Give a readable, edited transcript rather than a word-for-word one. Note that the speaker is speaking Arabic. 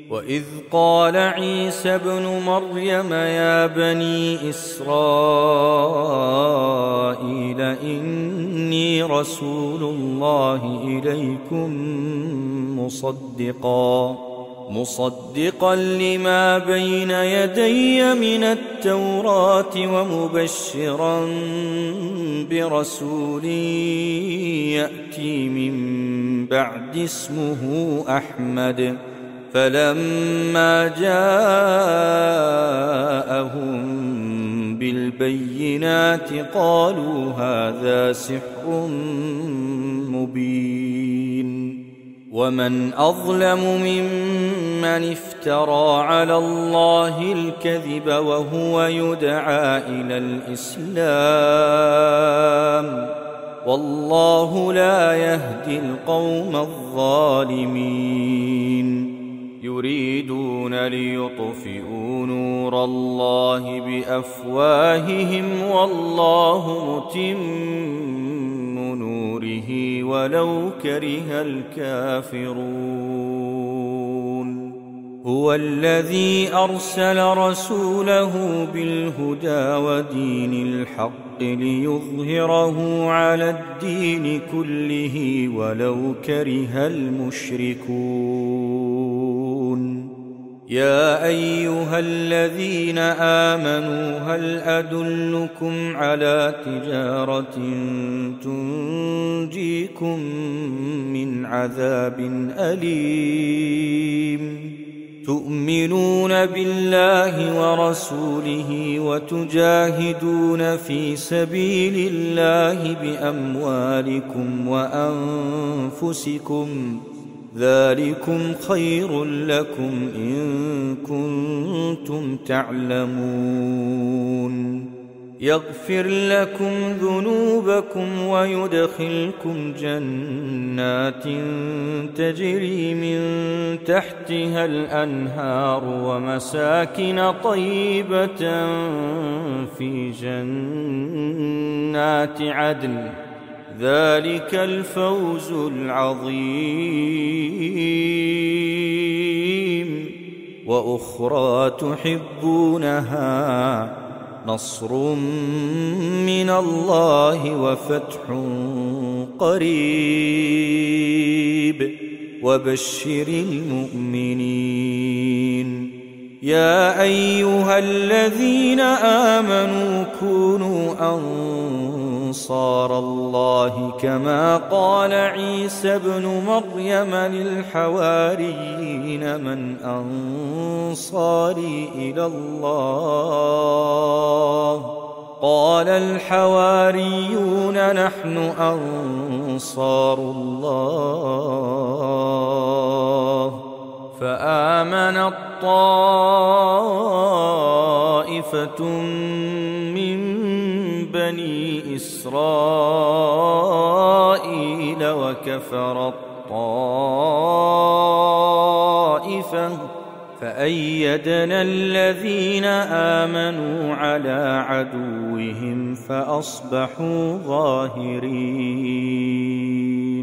وإذ قال عيسى ابن مريم يا بني إسرائيل إني رسول الله إليكم مصدقا لما بين يدي من التوراة ومبشرا برسول يأتي من بعد اسمه أحمد فلما جاءهم بالبينات قالوا هذا سحر مبين ومن أظلم ممن افترى على الله الكذب وهو يدعى إلى الإسلام والله لا يهدي القوم الظالمين يريدون ليطفئوا نور الله بأفواههم والله متم نوره ولو كره الكافرون هو الذي أرسل رسوله بالهدى ودين الحق ليظهره على الدين كله ولو كره المشركون يا أيها الذين آمنوا هل أدلكم على تجارة تنجيكم من عذاب أليم تؤمنون بالله ورسوله وتجاهدون في سبيل الله بأموالكم وأنفسكم ذلكم خير لكم إن كنتم تعلمون يغفر لكم ذنوبكم ويدخلكم جنات تجري من تحتها الأنهار ومساكن طيبة في جنات عدن ذلك الفوز العظيم وأخرى تحبونها نصر من الله وفتح قريب وبشر المؤمنين يا أيها الذين آمنوا كونوا أنصار الله كما قال عيسى ابن مريم للحواريين من أنصاري إلى الله قال الحواريون نحن أنصار الله فآمنت طائفة من بني إسرائيل وكفرت طائفة فأيدنا الذين آمنوا على عدوهم فأصبحوا ظاهرين